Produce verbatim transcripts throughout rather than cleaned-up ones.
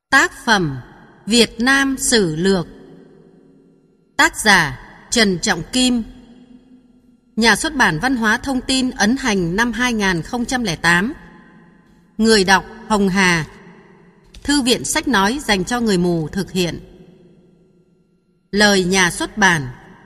Tác phẩm Việt Nam Sử Lược. Tác giả Trần Trọng Kim. Nhà xuất bản Văn hóa Thông tin ấn hành năm hai nghìn không trăm lẻ tám. Người đọc Hồng Hà. Thư viện sách nói dành cho người mù thực hiện. Lời nhà xuất bản.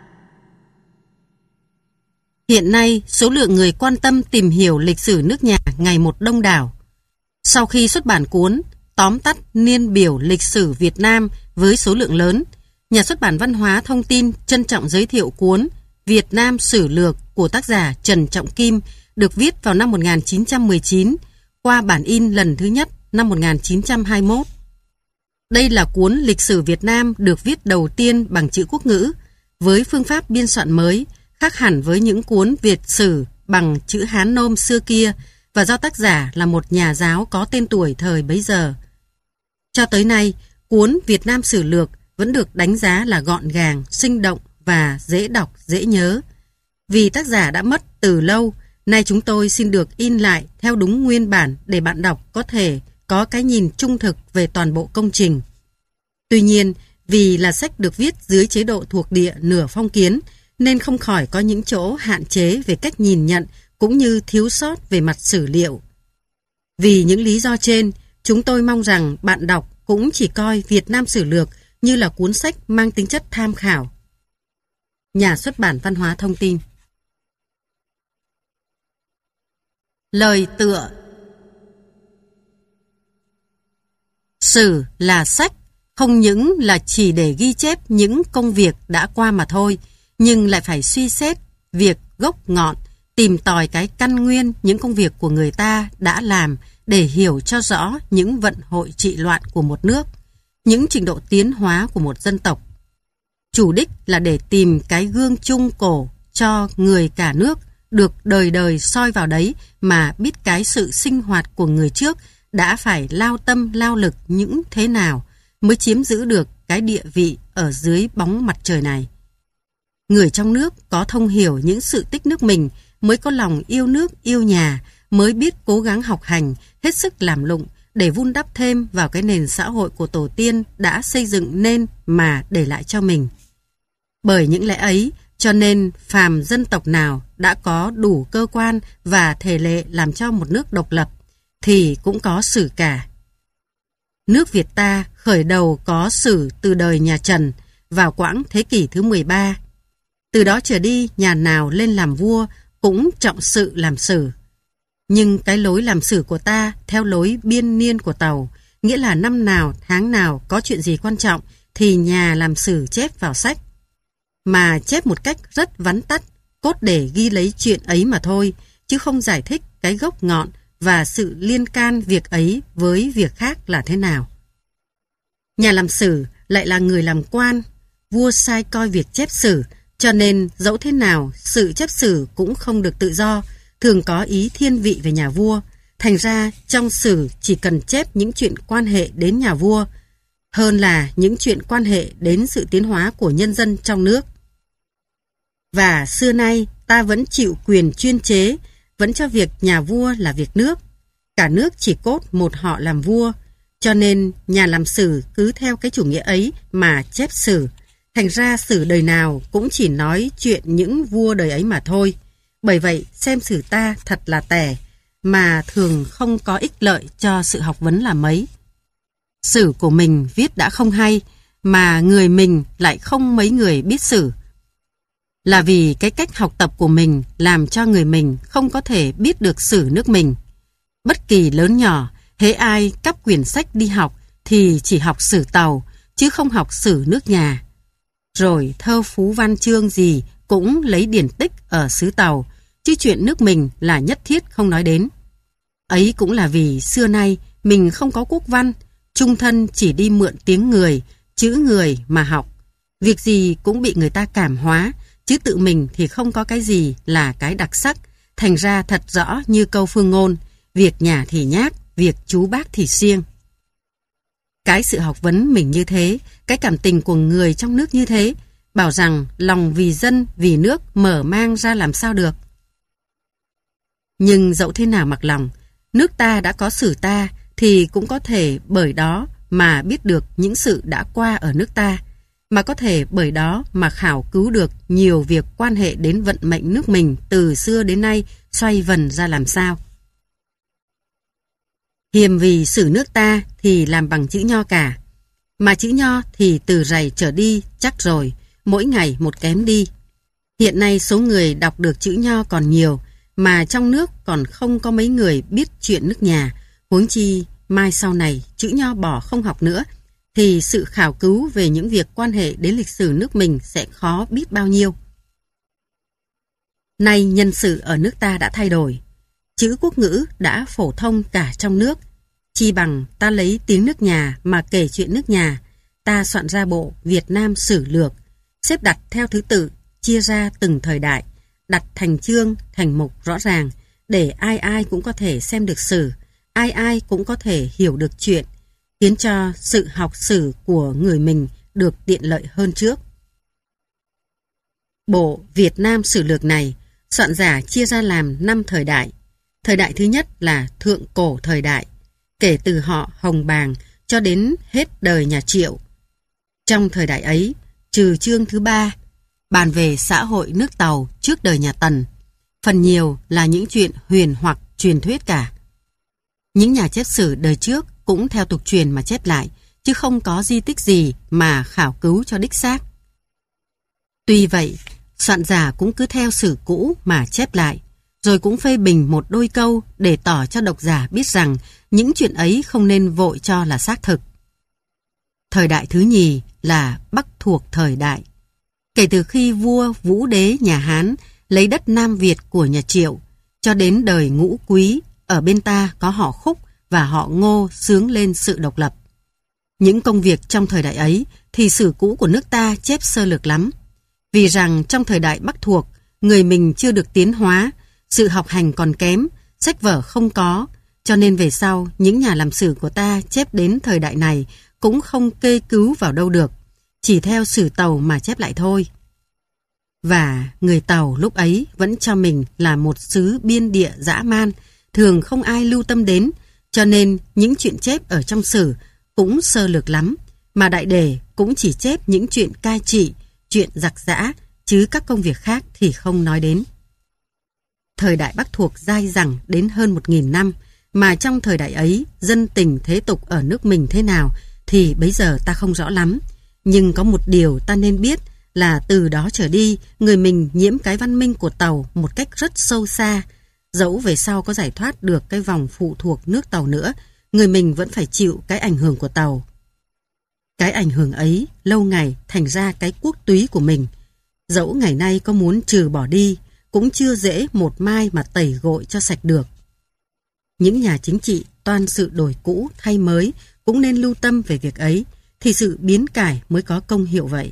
Hiện nay, số lượng người quan tâm tìm hiểu lịch sử nước nhà ngày một đông đảo. Sau khi xuất bản cuốn Tóm tắt niên biểu lịch sử Việt Nam với số lượng lớn, nhà xuất bản Văn hóa Thông tin trân trọng giới thiệu cuốn Việt Nam Sử Lược của tác giả Trần Trọng Kim, được viết vào năm một nghìn chín trăm mười chín, qua bản in lần thứ nhất năm một nghìn chín trăm hai mươi mốt. Đây là cuốn lịch sử Việt Nam được viết đầu tiên bằng chữ quốc ngữ, với phương pháp biên soạn mới, khác hẳn với những cuốn Việt sử bằng chữ Hán nôm xưa kia, và do tác giả là một nhà giáo có tên tuổi thời bấy giờ. Cho tới nay, cuốn Việt Nam Sử Lược vẫn được đánh giá là gọn gàng, sinh động và dễ đọc, dễ nhớ. Vì tác giả đã mất từ lâu, nay chúng tôi xin được in lại theo đúng nguyên bản để bạn đọc có thể có cái nhìn trung thực về toàn bộ công trình. Tuy nhiên, vì là sách được viết dưới chế độ thuộc địa nửa phong kiến, nên không khỏi có những chỗ hạn chế về cách nhìn nhận cũng như thiếu sót về mặt sử liệu. Vì những lý do trên, chúng tôi mong rằng bạn đọc cũng chỉ coi Việt Nam Sử Lược như là cuốn sách mang tính chất tham khảo. Nhà xuất bản Văn hóa Thông tin. Lời tựa. Sử là sách, không những là chỉ để ghi chép những công việc đã qua mà thôi, nhưng lại phải suy xét việc gốc ngọn, tìm tòi cái căn nguyên những công việc của người ta đã làm để hiểu cho rõ những vận hội trị loạn của một nước, những trình độ tiến hóa của một dân tộc. Chủ đích là để tìm cái gương chung cổ cho người cả nước được đời đời soi vào đấy mà biết cái sự sinh hoạt của người trước đã phải lao tâm lao lực những thế nào mới chiếm giữ được cái địa vị ở dưới bóng mặt trời này. Người trong nước có thông hiểu những sự tích nước mình mới có lòng yêu nước yêu nhà, mới biết cố gắng học hành, hết sức làm lụng để vun đắp thêm vào cái nền xã hội của tổ tiên đã xây dựng nên mà để lại cho mình. Bởi những lẽ ấy, cho nên phàm dân tộc nào đã có đủ cơ quan và thể lệ làm cho một nước độc lập, thì cũng có sử cả. Nước Việt ta khởi đầu có sử từ đời nhà Trần vào quãng thế kỷ thứ mười ba. Từ đó trở đi, nhà nào lên làm vua cũng trọng sự làm sử. Nhưng cái lối làm sử của ta theo lối biên niên của Tàu, nghĩa là năm nào tháng nào có chuyện gì quan trọng thì nhà làm sử chép vào sách. Mà chép một cách rất vắn tắt, cốt để ghi lấy chuyện ấy mà thôi, chứ không giải thích cái gốc ngọn và sự liên can việc ấy với việc khác là thế nào. Nhà làm sử lại là người làm quan, vua sai coi việc chép sử, cho nên dẫu thế nào sự chép sử cũng không được tự do, thường có ý thiên vị về nhà vua. Thành ra trong sử chỉ cần chép những chuyện quan hệ đến nhà vua, hơn là những chuyện quan hệ đến sự tiến hóa của nhân dân trong nước. Và xưa nay ta vẫn chịu quyền chuyên chế, vẫn cho việc nhà vua là việc nước. Cả nước chỉ cốt một họ làm vua, cho nên nhà làm sử cứ theo cái chủ nghĩa ấy mà chép sử. Thành ra sử đời nào cũng chỉ nói chuyện những vua đời ấy mà thôi. Bởi vậy xem sử ta thật là tẻ, mà thường không có ích lợi cho sự học vấn là mấy. Sử của mình viết đã không hay, mà người mình lại không mấy người biết sử. Là vì cái cách học tập của mình làm cho người mình không có thể biết được sử nước mình. Bất kỳ lớn nhỏ, hễ ai cắp quyển sách đi học thì chỉ học sử Tàu, chứ không học sử nước nhà. Rồi thơ phú văn chương gì cũng lấy điển tích ở xứ Tàu, chứ chuyện nước mình là nhất thiết không nói đến. Ấy cũng là vì xưa nay mình không có quốc văn, trung thân chỉ đi mượn tiếng người, chữ người mà học. Việc gì cũng bị người ta cảm hóa, chứ tự mình thì không có cái gì là cái đặc sắc. Thành ra thật rõ như câu phương ngôn, việc nhà thì nhác, việc chú bác thì siêng. Cái sự học vấn mình như thế, cái cảm tình của người trong nước như thế, bảo rằng lòng vì dân, vì nước mở mang ra làm sao được. Nhưng dẫu thế nào mặc lòng, nước ta đã có sử ta thì cũng có thể bởi đó mà biết được những sự đã qua ở nước ta, mà có thể bởi đó mà khảo cứu được nhiều việc quan hệ đến vận mệnh nước mình từ xưa đến nay xoay vần ra làm sao. Hiềm vì sử nước ta thì làm bằng chữ nho cả, mà chữ nho thì từ rày trở đi chắc rồi, mỗi ngày một kém đi. Hiện nay số người đọc được chữ nho còn nhiều, mà trong nước còn không có mấy người biết chuyện nước nhà, huống chi mai sau này chữ nho bỏ không học nữa, thì sự khảo cứu về những việc quan hệ đến lịch sử nước mình sẽ khó biết bao nhiêu. Nay nhân sự ở nước ta đã thay đổi, chữ quốc ngữ đã phổ thông cả trong nước, chi bằng ta lấy tiếng nước nhà mà kể chuyện nước nhà, ta soạn ra bộ Việt Nam Sử Lược, xếp đặt theo thứ tự, chia ra từng thời đại, đặt thành chương, thành mục rõ ràng, để ai ai cũng có thể xem được sử, ai ai cũng có thể hiểu được chuyện, khiến cho sự học sử của người mình được tiện lợi hơn trước. Bộ Việt Nam Sử Lược này, soạn giả chia ra làm năm thời đại. Thời đại thứ nhất là Thượng Cổ thời đại, kể từ họ Hồng Bàng cho đến hết đời nhà Triệu. Trong thời đại ấy, trừ chương thứ ba, bàn về xã hội nước Tàu trước đời nhà Tần, phần nhiều là những chuyện huyền hoặc truyền thuyết cả. Những nhà chép sử đời trước cũng theo tục truyền mà chép lại, chứ không có di tích gì mà khảo cứu cho đích xác. Tuy vậy, soạn giả cũng cứ theo sử cũ mà chép lại, rồi cũng phê bình một đôi câu để tỏ cho độc giả biết rằng những chuyện ấy không nên vội cho là xác thực. Thời đại thứ nhì là Bắc thuộc thời đại. Kể từ khi vua Vũ Đế nhà Hán lấy đất Nam Việt của nhà Triệu, cho đến đời Ngũ Quý, ở bên ta có họ Khúc và họ Ngô xướng lên sự độc lập. Những công việc trong thời đại ấy thì sử cũ của nước ta chép sơ lược lắm. Vì rằng trong thời đại Bắc thuộc, người mình chưa được tiến hóa, sự học hành còn kém, sách vở không có, cho nên về sau những nhà làm sử của ta chép đến thời đại này cũng không kê cứu vào đâu được, chỉ theo sử Tàu mà chép lại thôi. Và người Tàu lúc ấy vẫn cho mình là một xứ biên địa dã man, thường không ai lưu tâm đến, cho nên những chuyện chép ở trong sử cũng sơ lược lắm, mà đại đề cũng chỉ chép những chuyện cai trị, chuyện giặc giã, chứ các công việc khác thì không nói đến. Thời đại Bắc thuộc dai dẳng đến hơn một nghìn năm, mà trong thời đại ấy dân tình thế tục ở nước mình thế nào thì bấy giờ ta không rõ lắm. Nhưng có một điều ta nên biết là từ đó trở đi, người mình nhiễm cái văn minh của Tàu một cách rất sâu xa. Dẫu về sau có giải thoát được cái vòng phụ thuộc nước Tàu nữa, người mình vẫn phải chịu cái ảnh hưởng của Tàu. Cái ảnh hưởng ấy lâu ngày thành ra cái quốc túy của mình. Dẫu ngày nay có muốn trừ bỏ đi, cũng chưa dễ một mai mà tẩy gội cho sạch được. Những nhà chính trị toan sự đổi cũ thay mới cũng nên lưu tâm về việc ấy, thì sự biến cải mới có công hiệu vậy.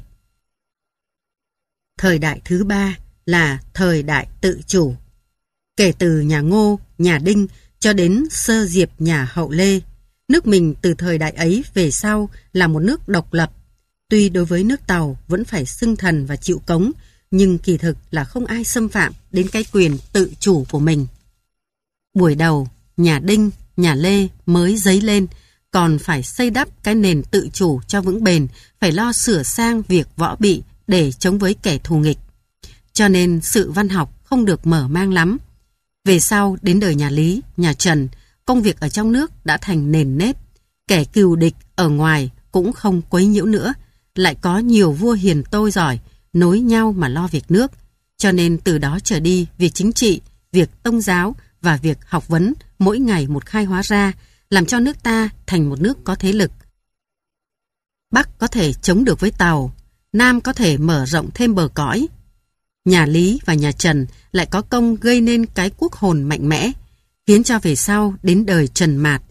Thời đại thứ ba là thời đại tự chủ. Kể từ nhà Ngô, nhà Đinh cho đến sơ diệp nhà Hậu Lê, nước mình từ thời đại ấy về sau là một nước độc lập. Tuy đối với nước Tàu vẫn phải xưng thần và chịu cống, nhưng kỳ thực là không ai xâm phạm đến cái quyền tự chủ của mình. Buổi đầu, nhà Đinh, nhà Lê mới dấy lên, còn phải xây đắp cái nền tự chủ cho vững bền, phải lo sửa sang việc võ bị để chống với kẻ thù nghịch. Cho nên sự văn học không được mở mang lắm. Về sau đến đời nhà Lý, nhà Trần, công việc ở trong nước đã thành nền nếp. Kẻ cừu địch ở ngoài cũng không quấy nhiễu nữa, lại có nhiều vua hiền tôi giỏi, nối nhau mà lo việc nước. Cho nên từ đó trở đi, việc chính trị, việc tông giáo và việc học vấn mỗi ngày một khai hóa ra, làm cho nước ta thành một nước có thế lực. Bắc có thể chống được với Tàu, Nam có thể mở rộng thêm bờ cõi. Nhà Lý và nhà Trần lại có công gây nên cái quốc hồn mạnh mẽ, khiến cho về sau đến đời Trần Mạt.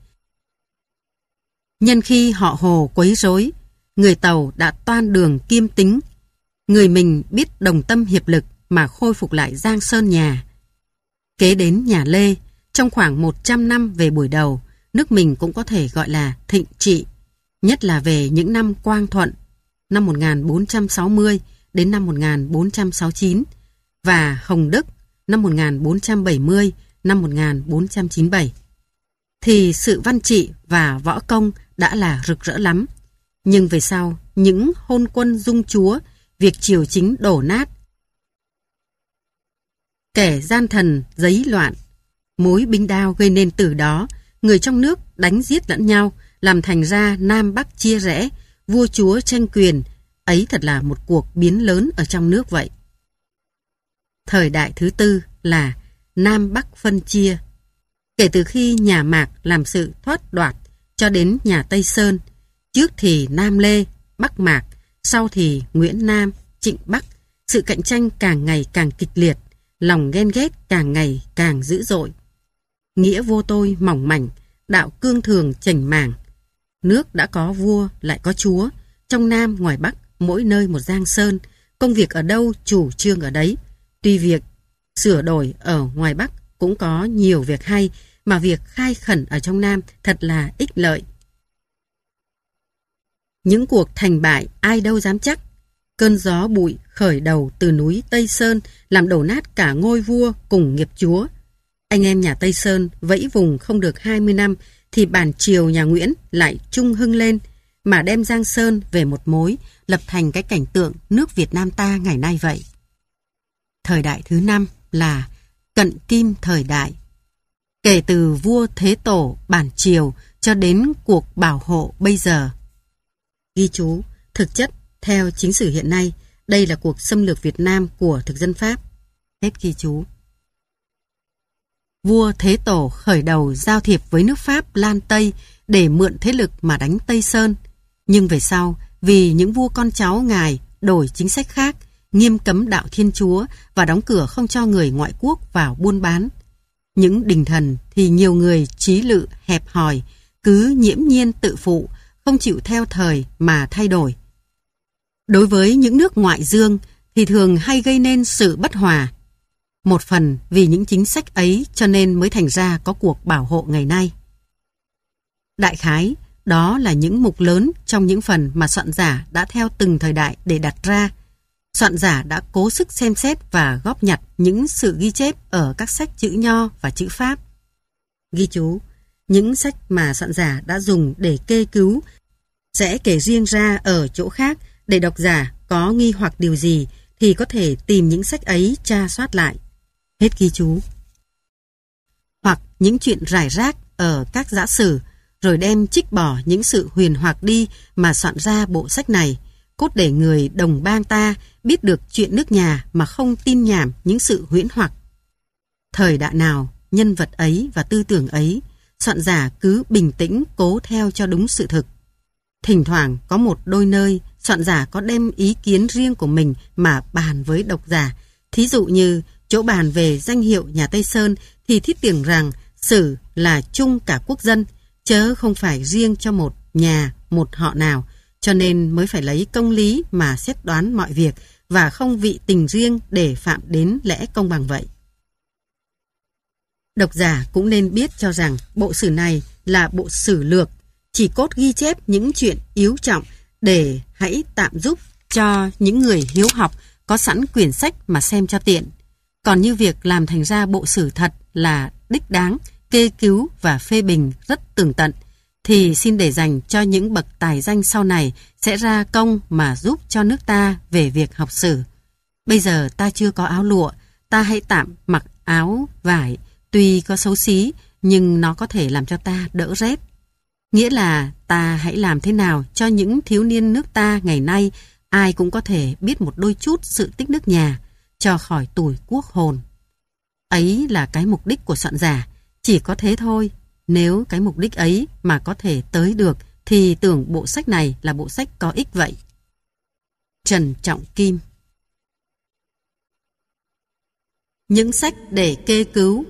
Nhân khi họ Hồ quấy rối, người Tàu đã toan đường kiêm tính, người mình biết đồng tâm hiệp lực mà khôi phục lại Giang Sơn nhà. Kế đến nhà Lê, trong khoảng một trăm năm về buổi đầu, nước mình cũng có thể gọi là thịnh trị, nhất là về những năm Quang Thuận, năm một nghìn bốn trăm sáu mươi đến năm một nghìn bốn trăm sáu mươi chín, và Hồng Đức, năm một nghìn bốn trăm bảy mươi, năm một nghìn bốn trăm chín mươi bảy. thì sự văn trị và võ công đã là rực rỡ lắm. Nhưng về sau, những hôn quân dung chúa, việc triều chính đổ nát, kẻ gian thần giấy loạn, mối binh đao gây nên từ đó, người trong nước đánh giết lẫn nhau, làm thành ra Nam Bắc chia rẽ, vua chúa tranh quyền, ấy thật là một cuộc biến lớn ở trong nước vậy. Thời đại thứ tư là Nam Bắc phân chia. Kể từ khi nhà Mạc làm sự thoát đoạt cho đến nhà Tây Sơn, trước thì Nam Lê, Bắc Mạc, sau thì Nguyễn Nam, Trịnh Bắc, sự cạnh tranh càng ngày càng kịch liệt, lòng ghen ghét càng ngày càng dữ dội. Nghĩa vô tôi mỏng mảnh, đạo cương thường chảnh mảng. Nước đã có vua lại có chúa, trong Nam ngoài Bắc mỗi nơi một giang sơn, công việc ở đâu chủ trương ở đấy. Tuy việc sửa đổi ở ngoài Bắc cũng có nhiều việc hay, mà việc khai khẩn ở trong Nam thật là ích lợi. Những cuộc thành bại ai đâu dám chắc. Cơn gió bụi khởi đầu từ núi Tây Sơn làm đổ nát cả ngôi vua cùng nghiệp chúa. Anh em nhà Tây Sơn vẫy vùng không được hai mươi năm thì bản triều nhà Nguyễn lại trung hưng lên, mà đem Giang Sơn về một mối, lập thành cái cảnh tượng nước Việt Nam ta ngày nay vậy. Thời đại thứ năm là Cận Kim thời đại. Kể từ vua Thế Tổ bản triều cho đến cuộc bảo hộ bây giờ. Ghi chú, thực chất theo chính sử hiện nay, đây là cuộc xâm lược Việt Nam của thực dân Pháp. Hết ghi chú. Vua Thế Tổ khởi đầu giao thiệp với nước Pháp Lan Tây để mượn thế lực mà đánh Tây Sơn. Nhưng về sau, vì những vua con cháu ngài đổi chính sách khác, nghiêm cấm đạo Thiên Chúa và đóng cửa không cho người ngoại quốc vào buôn bán. Những đình thần thì nhiều người trí lự hẹp hòi, cứ nhiễm nhiên tự phụ, không chịu theo thời mà thay đổi. Đối với những nước ngoại dương thì thường hay gây nên sự bất hòa. Một phần vì những chính sách ấy cho nên mới thành ra có cuộc bảo hộ ngày nay. Đại khái, đó là những mục lớn trong những phần mà soạn giả đã theo từng thời đại để đặt ra. Soạn giả đã cố sức xem xét và góp nhặt những sự ghi chép ở các sách chữ Nho và chữ Pháp. Ghi chú, những sách mà soạn giả đã dùng để kê cứu sẽ kể riêng ra ở chỗ khác để độc giả có nghi hoặc điều gì thì có thể tìm những sách ấy tra soát lại. Hết ghi chú. Hoặc những chuyện rải rác ở các giã sử, rồi đem trích bỏ những sự huyền hoặc đi mà soạn ra bộ sách này, cốt để người đồng bang ta biết được chuyện nước nhà mà không tin nhảm những sự huyễn hoặc. Thời đại nào, nhân vật ấy và tư tưởng ấy, soạn giả cứ bình tĩnh cố theo cho đúng sự thực. Thỉnh thoảng có một đôi nơi, soạn giả có đem ý kiến riêng của mình mà bàn với độc giả. Thí dụ như chỗ bàn về danh hiệu nhà Tây Sơn thì thiết tưởng rằng sử là chung cả quốc dân, chớ không phải riêng cho một nhà, một họ nào, cho nên mới phải lấy công lý mà xét đoán mọi việc và không vị tình riêng để phạm đến lẽ công bằng vậy. Độc giả cũng nên biết cho rằng bộ sử này là bộ sử lược, chỉ cốt ghi chép những chuyện yếu trọng để hãy tạm giúp cho những người hiếu học có sẵn quyển sách mà xem cho tiện. Còn như việc làm thành ra bộ sử thật là đích đáng, kê cứu và phê bình rất tường tận, thì xin để dành cho những bậc tài danh sau này sẽ ra công mà giúp cho nước ta về việc học sử. Bây giờ ta chưa có áo lụa, ta hãy tạm mặc áo vải, tuy có xấu xí nhưng nó có thể làm cho ta đỡ rét. Nghĩa là ta hãy làm thế nào cho những thiếu niên nước ta ngày nay ai cũng có thể biết một đôi chút sự tích nước nhà, cho khỏi tủi quốc hồn. Ấy là cái mục đích của soạn giả, chỉ có thế thôi. Nếu cái mục đích ấy mà có thể tới được thì tưởng bộ sách này là bộ sách có ích vậy. Trần Trọng Kim. Những sách để kê cứu.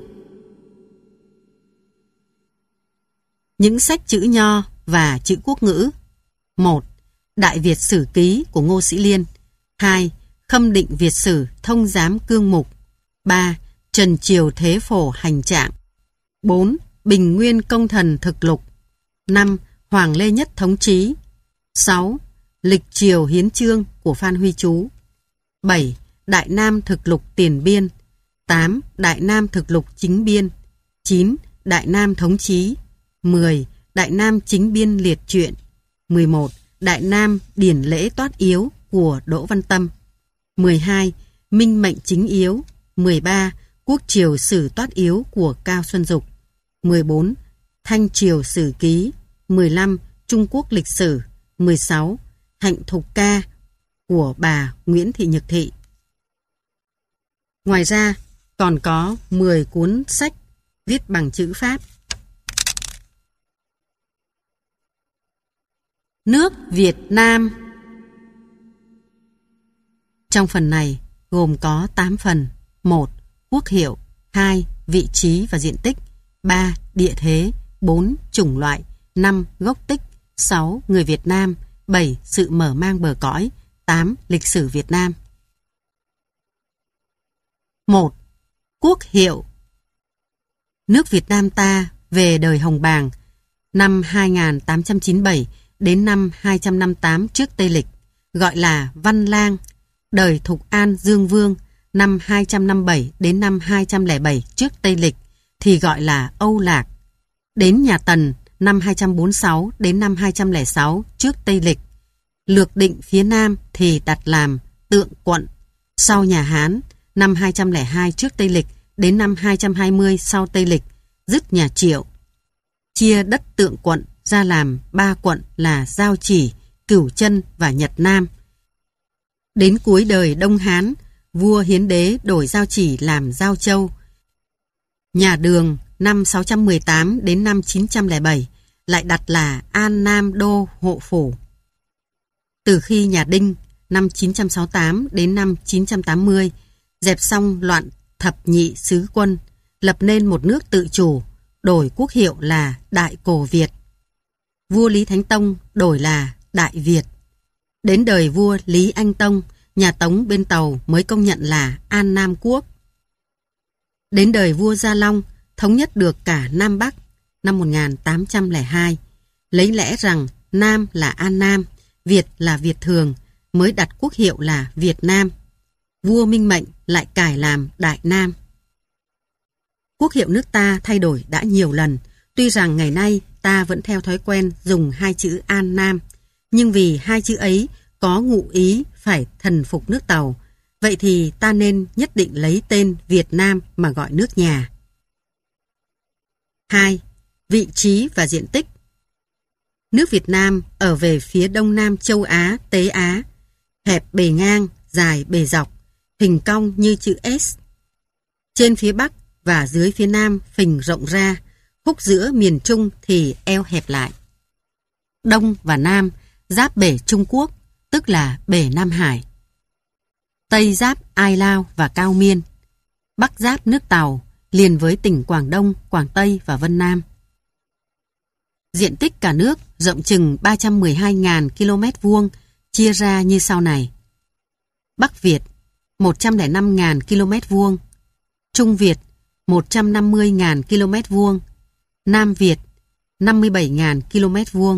Những sách chữ Nho và chữ quốc ngữ. một. Đại Việt Sử Ký của Ngô Sĩ Liên. hai. Khâm định Việt Sử Thông Giám Cương Mục. ba. Trần Triều Thế Phổ Hành Trạng. bốn. Bình Nguyên Công Thần Thực Lục. năm. Hoàng Lê Nhất Thống Chí. sáu. Lịch Triều Hiến Chương của Phan Huy Chú. bảy. Đại Nam Thực Lục Tiền Biên. tám. Đại Nam Thực Lục Chính Biên. chín. Đại Nam Thống Chí. mười. Đại Nam Chính Biên Liệt Truyện. mười một. Đại Nam Điển Lễ Toát Yếu của Đỗ Văn Tâm. mười hai. Minh Mệnh Chính Yếu. mười ba. Quốc Triều Sử Toát Yếu của Cao Xuân Dục. mười bốn. Thanh Triều Sử Ký. mười lăm. Trung Quốc Lịch Sử. mười sáu. Hạnh Thục Ca của bà Nguyễn Thị Nhược Thị. Ngoài ra, còn có mười cuốn sách viết bằng chữ Pháp. Nước Việt Nam. Trong phần này gồm có tám phần. một. Quốc hiệu. hai. Vị trí và diện tích. ba. Địa thế. bốn. Chủng loại. năm. Gốc tích. sáu. Người Việt Nam. bảy. Sự mở mang bờ cõi. tám. Lịch sử Việt Nam. một. Quốc hiệu. Nước Việt Nam ta về đời Hồng Bàng năm hai nghìn tám trăm chín mươi bảy đến năm hai trăm năm mươi tám trước Tây Lịch, gọi là Văn Lang. Đời Thục An Dương Vương năm hai trăm năm mươi bảy đến năm hai trăm lẻ bảy trước Tây Lịch thì gọi là Âu Lạc. Đến nhà Tần năm hai trăm bốn mươi sáu đến năm hai trăm lẻ sáu trước Tây Lịch, lược định phía Nam thì đặt làm Tượng Quận. Sau nhà Hán năm hai trăm lẻ hai trước Tây Lịch đến năm hai trăm hai mươi sau Tây Lịch, dứt nhà Triệu, chia đất Tượng Quận ra làm ba quận là Giao Chỉ, Cửu Chân và Nhật Nam. Đến cuối đời Đông Hán, vua Hiến Đế đổi Giao Chỉ làm Giao Châu. Nhà Đường năm sáu trăm mười tám đến năm chín trăm lẻ bảy lại đặt là An Nam Đô Hộ Phủ. Từ khi nhà Đinh năm chín trăm sáu mươi tám đến năm chín trăm tám mươi dẹp xong loạn thập nhị sứ quân, lập nên một nước tự chủ, đổi quốc hiệu là Đại Cổ Việt. Vua Lý Thánh Tông đổi là Đại Việt. Đến đời vua Lý Anh Tông, nhà Tống bên Tàu mới công nhận là An Nam Quốc. Đến đời vua Gia Long, thống nhất được cả Nam Bắc năm một nghìn tám trăm lẻ hai, lấy lẽ rằng Nam là An Nam, Việt là Việt Thường, mới đặt quốc hiệu là Việt Nam. Vua Minh Mệnh lại cải làm Đại Nam. Quốc hiệu nước ta thay đổi đã nhiều lần, tuy rằng ngày nay ta vẫn theo thói quen dùng hai chữ An Nam, nhưng vì hai chữ ấy có ngụ ý phải thần phục nước Tàu, vậy thì ta nên nhất định lấy tên Việt Nam mà gọi nước nhà. hai. Vị trí và diện tích. Nước Việt Nam ở về phía đông nam châu Á, Tế Á, hẹp bề ngang, dài bề dọc, hình cong như chữ S. Trên phía bắc và dưới phía nam phình rộng ra, khúc giữa miền Trung thì eo hẹp lại. Đông và Nam giáp bể Trung Quốc, tức là bể Nam Hải. Tây giáp Ai Lao và Cao Miên. Bắc giáp nước Tàu, liền với tỉnh Quảng Đông, Quảng Tây và Vân Nam. Diện tích cả nước rộng chừng ba trăm mười hai nghìn ki lô mét vuông, chia ra như sau này. Bắc Việt một trăm lẻ năm nghìn ki lô mét vuông, Trung Việt một trăm năm mươi nghìn ki lô mét vuông, Nam Việt năm mươi bảy nghìn ki lô mét vuông.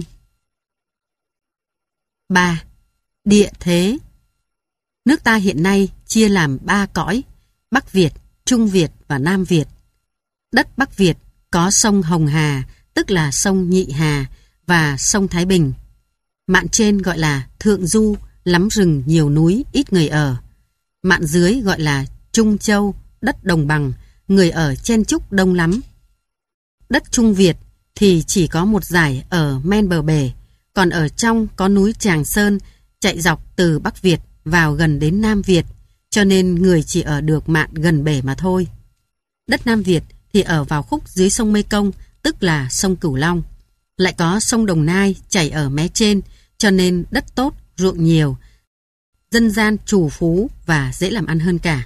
ba. Địa thế. Nước ta hiện nay chia làm ba cõi, Bắc Việt, Trung Việt và Nam Việt. Đất Bắc Việt có sông Hồng Hà, tức là sông Nhị Hà, và sông Thái Bình. Mạn trên gọi là Thượng Du, lắm rừng nhiều núi, ít người ở. Mạn dưới gọi là Trung Châu, đất đồng bằng, người ở chen chúc đông lắm. Đất Trung Việt thì chỉ có một dải ở men bờ bể, còn ở trong có núi Tràng Sơn chạy dọc từ Bắc Việt vào gần đến Nam Việt, cho nên người chỉ ở được mạn gần bể mà thôi. Đất Nam Việt thì ở vào khúc dưới sông Mê Công, tức là sông Cửu Long. Lại có sông Đồng Nai chảy ở mé trên, cho nên đất tốt, ruộng nhiều, dân gian trù phú và dễ làm ăn hơn cả.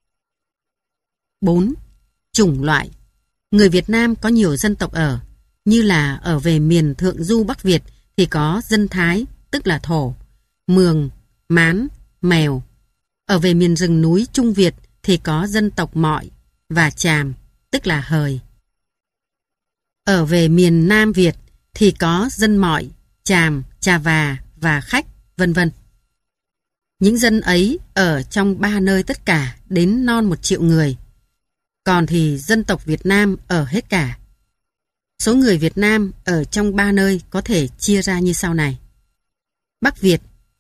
bốn. Chủng loại. Người Việt Nam có nhiều dân tộc ở, như là ở về miền Thượng Du Bắc Việt thì có dân Thái, tức là Thổ, Mường, Mán, Mèo. Ở về miền rừng núi Trung Việt thì có dân tộc Mọi và Chàm, tức là Hời. Ở về miền Nam Việt thì có dân Mọi, Chàm, Chà Và và Khách, vân vân. Những dân ấy ở trong ba nơi tất cả đến non một triệu người. Còn thì dân tộc Việt Nam ở hết cả. Số người Việt Nam ở trong ba nơi có thể chia ra như sau này. Bắc Việt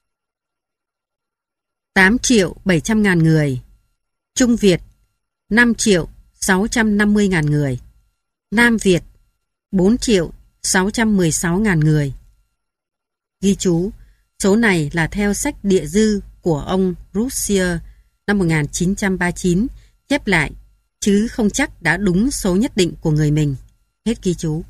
tám triệu bảy trăm ngàn người. Trung Việt năm triệu sáu trăm năm mươi ngàn người. Nam Việt bốn triệu sáu trăm mười sáu ngàn người. Ghi chú, số này là theo sách địa dư của ông Russier năm một nghìn chín trăm ba mươi chín chép lại, chứ không chắc đã đúng số nhất định của người mình. Hết ghi chú.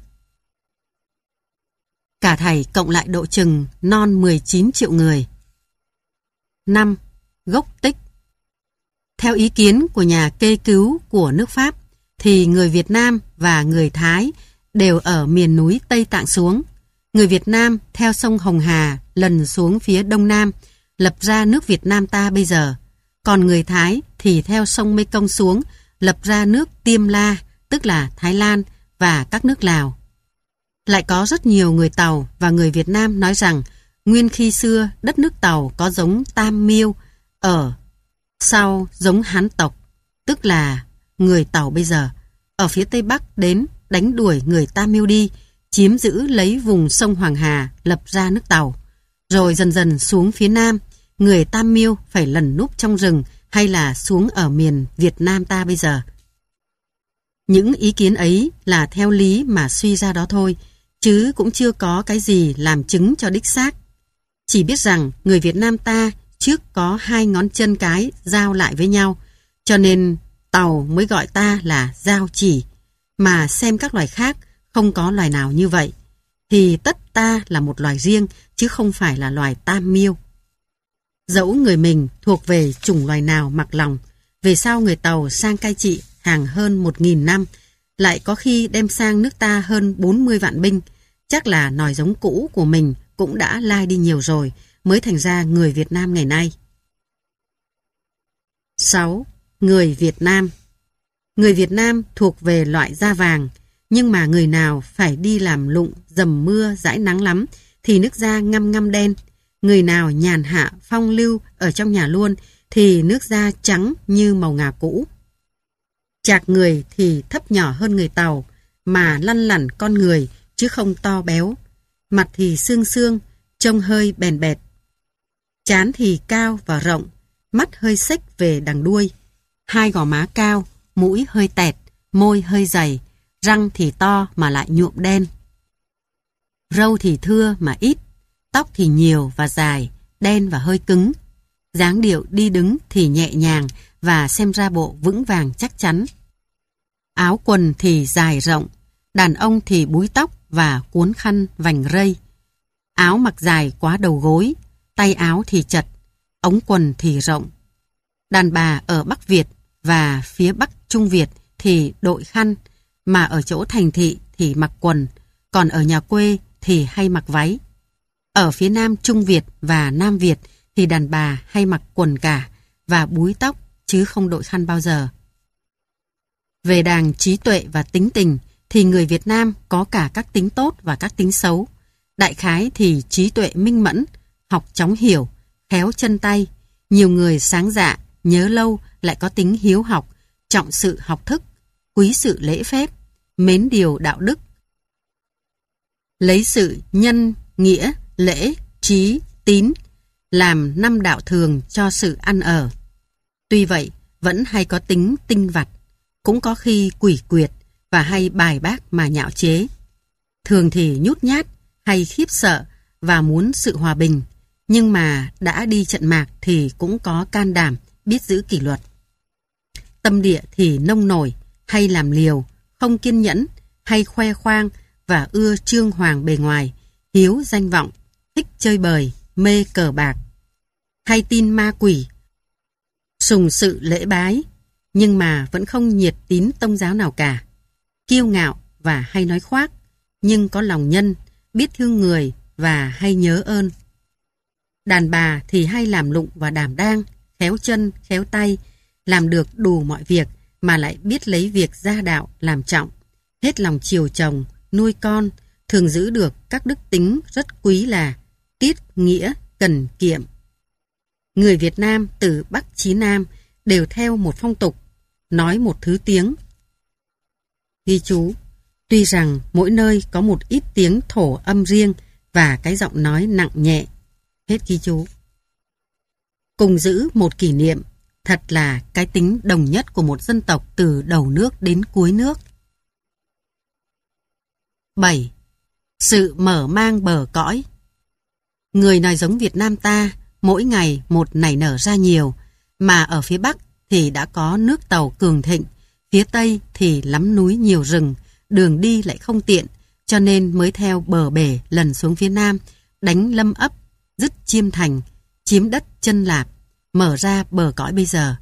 Cả thảy cộng lại độ chừng non mười chín triệu người. năm. Gốc tích. Theo ý kiến của nhà kê cứu của nước Pháp, thì người Việt Nam và người Thái đều ở miền núi Tây Tạng xuống. Người Việt Nam theo sông Hồng Hà lần xuống phía đông nam, lập ra nước Việt Nam ta bây giờ. Còn người Thái thì theo sông Mekong xuống, lập ra nước Tiêm La, tức là Thái Lan và các nước Lào. Lại có rất nhiều người Tàu và người Việt Nam nói rằng nguyên khi xưa đất nước Tàu có giống Tam Miêu, ở sau giống Hán tộc, tức là người Tàu bây giờ, ở phía Tây Bắc đến đánh đuổi người Tam Miêu đi, chiếm giữ lấy vùng sông Hoàng Hà, lập ra nước Tàu. Rồi dần dần xuống phía Nam, người Tam Miêu phải lẩn núp trong rừng hay là xuống ở miền Việt Nam ta bây giờ. Những ý kiến ấy là theo lý mà suy ra đó thôi, chứ cũng chưa có cái gì làm chứng cho đích xác. Chỉ biết rằng người Việt Nam ta trước có hai ngón chân cái giao lại với nhau, cho nên Tàu mới gọi ta là giao chỉ, mà xem các loài khác không có loài nào như vậy, thì tất ta là một loài riêng, chứ không phải là loài Tam Miêu. Dẫu người mình thuộc về chủng loài nào mặc lòng, về sau người Tàu sang cai trị hàng hơn một nghìn năm, lại có khi đem sang nước ta hơn bốn mươi vạn binh, chắc là nòi giống cũ của mình cũng đã lai đi nhiều rồi, mới thành ra người Việt Nam ngày nay. sáu. Người Việt Nam. Người Việt Nam thuộc về loại da vàng, nhưng mà người nào phải đi làm lụng, dầm mưa, dãi nắng lắm, thì nước da ngăm ngăm đen. Người nào nhàn hạ, phong lưu ở trong nhà luôn, thì nước da trắng như màu ngà cũ. Chạc người thì thấp nhỏ hơn người Tàu, mà lăn lẳn con người, chứ không to béo. Mặt thì xương xương, trông hơi bèn bẹt. Trán thì cao và rộng, mắt hơi xếch về đằng đuôi. Hai gò má cao, mũi hơi tẹt, môi hơi dày, răng thì to mà lại nhuộm đen. Râu thì thưa mà ít, tóc thì nhiều và dài, đen và hơi cứng. Dáng điệu đi đứng thì nhẹ nhàng và xem ra bộ vững vàng chắc chắn. Áo quần thì dài rộng, đàn ông thì búi tóc và cuốn khăn vành rây. Áo mặc dài quá đầu gối, tay áo thì chật, ống quần thì rộng. Đàn bà ở Bắc Việt và phía Bắc Trung Việt thì đội khăn, mà ở chỗ thành thị thì mặc quần, còn ở nhà quê thì hay mặc váy. Ở phía Nam Trung Việt và Nam Việt thì đàn bà hay mặc quần cả và búi tóc, chứ không đội khăn bao giờ. Về đàng trí tuệ và tính tình thì người Việt Nam có cả các tính tốt và các tính xấu. Đại khái thì trí tuệ minh mẫn, học chóng hiểu, khéo chân tay. Nhiều người sáng dạ, nhớ lâu, lại có tính hiếu học, trọng sự học thức, quý sự lễ phép, mến điều đạo đức. Lấy sự nhân, nghĩa, lễ, trí, tín làm năm đạo thường cho sự ăn ở. Tuy vậy, vẫn hay có tính tinh vặt, cũng có khi quỷ quyệt và hay bài bác mà nhạo chế. Thường thì nhút nhát hay khiếp sợ và muốn sự hòa bình, nhưng mà đã đi trận mạc thì cũng có can đảm, biết giữ kỷ luật. Tâm địa thì nông nổi, hay làm liều, không kiên nhẫn, hay khoe khoang và ưa trương hoàng bề ngoài, hiếu danh vọng, thích chơi bời, mê cờ bạc, hay tin ma quỷ, sùng sự lễ bái, nhưng mà vẫn không nhiệt tín tông giáo nào cả. Kiêu ngạo và hay nói khoác, nhưng có lòng nhân, biết thương người và hay nhớ ơn. Đàn bà thì hay làm lụng và đảm đang, khéo chân, khéo tay, làm được đủ mọi việc mà lại biết lấy việc gia đạo làm trọng, hết lòng chiều chồng, nuôi con, thường giữ được các đức tính rất quý là tiết, nghĩa, cần, kiệm. Người Việt Nam từ Bắc chí Nam đều theo một phong tục, nói một thứ tiếng. Ghi chú, Tuy rằng mỗi nơi có một ít tiếng thổ âm riêng và cái giọng nói nặng nhẹ. Hết ghi chú. Cùng giữ một kỷ niệm, thật là cái tính đồng nhất của một dân tộc từ đầu nước đến cuối nước. bảy. Sự mở mang bờ cõi. Người nói giống Việt Nam ta, mỗi ngày một nảy nở ra nhiều, mà ở phía Bắc thì đã có nước tàu cường thịnh, phía Tây thì lắm núi nhiều rừng, đường đi lại không tiện, cho nên mới theo bờ bể lần xuống phía Nam, đánh Lâm Ấp, dứt Chiêm Thành, chiếm đất Chân Lạp, mở ra bờ cõi bây giờ.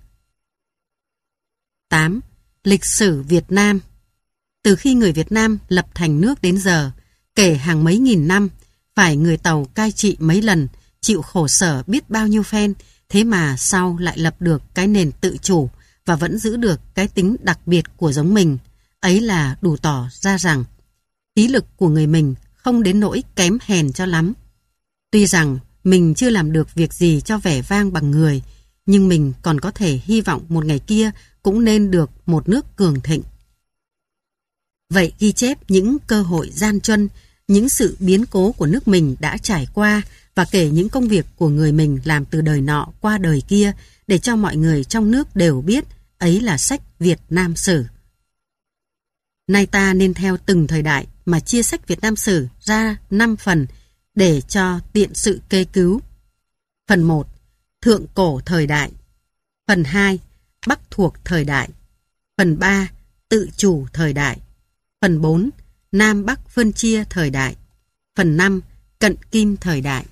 tám. Lịch sử Việt Nam. Từ khi người Việt Nam lập thành nước đến giờ, kể hàng mấy nghìn năm, phải người Tàu cai trị mấy lần, chịu khổ sở biết bao nhiêu phen, thế mà sau lại lập được cái nền tự chủ và vẫn giữ được cái tính đặc biệt của giống mình. Ấy là đủ tỏ ra rằng khí lực của người mình không đến nỗi kém hèn cho lắm. Tuy rằng mình chưa làm được việc gì cho vẻ vang bằng người, nhưng mình còn có thể hy vọng một ngày kia cũng nên được một nước cường thịnh. Vậy ghi chép những cơ hội gian truân, những sự biến cố của nước mình đã trải qua và kể những công việc của người mình làm từ đời nọ qua đời kia để cho mọi người trong nước đều biết ấy là sách Việt Nam Sử. Nay ta nên theo từng thời đại mà chia sách Việt Nam Sử ra năm phần để cho tiện sự kê cứu. Phần một. Thượng cổ thời đại. Phần hai. Bắc thuộc thời đại. Phần ba. Tự chủ thời đại. Phần bốn. Nam Bắc phân chia thời đại. Phần năm. Cận kim thời đại.